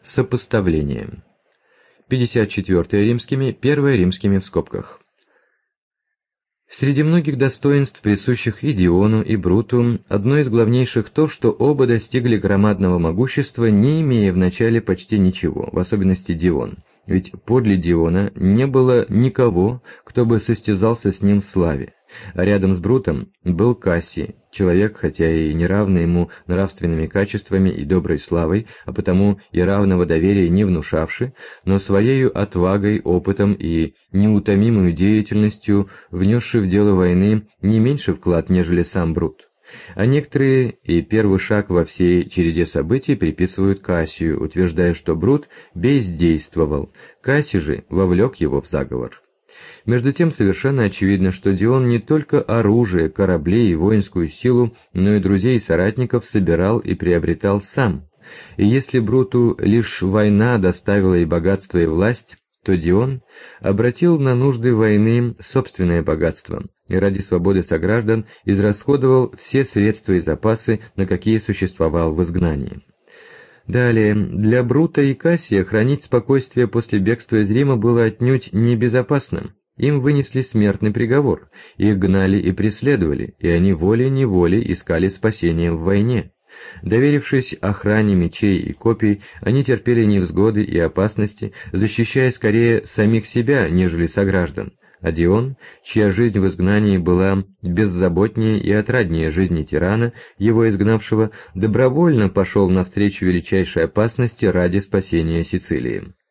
Сопоставление. 54 римскими, 1 римскими в скобках. Среди многих достоинств, присущих и Диону, и Бруту, одно из главнейших то, что оба достигли громадного могущества, не имея вначале почти ничего, в особенности Дион. Ведь подле Диона не было никого, кто бы состязался с ним в славе. А рядом с Брутом был Кассий, человек, хотя и не равный ему нравственными качествами и доброй славой, а потому и равного доверия не внушавший, но своею отвагой, опытом и неутомимой деятельностью внесший в дело войны не меньше вклад, нежели сам Брут. А некоторые и первый шаг во всей череде событий приписывают Кассию, утверждая, что Брут бездействовал, Кассий же вовлек его в заговор. Между тем совершенно очевидно, что Дион не только оружие, корабли и воинскую силу, но и друзей и соратников собирал и приобретал сам. И если Бруту лишь война доставила и богатство, и власть, то Дион обратил на нужды войны собственное богатство и ради свободы сограждан израсходовал все средства и запасы, на какие существовал в изгнании. Далее, для Брута и Кассия хранить спокойствие после бегства из Рима было отнюдь небезопасно. Им вынесли смертный приговор, их гнали и преследовали, и они волей-неволей искали спасения в войне. Доверившись охране мечей и копий, они терпели невзгоды и опасности, защищая скорее самих себя, нежели сограждан. А Дион, чья жизнь в изгнании была беззаботнее и отраднее жизни тирана, его изгнавшего, добровольно пошел навстречу величайшей опасности ради спасения Сицилии.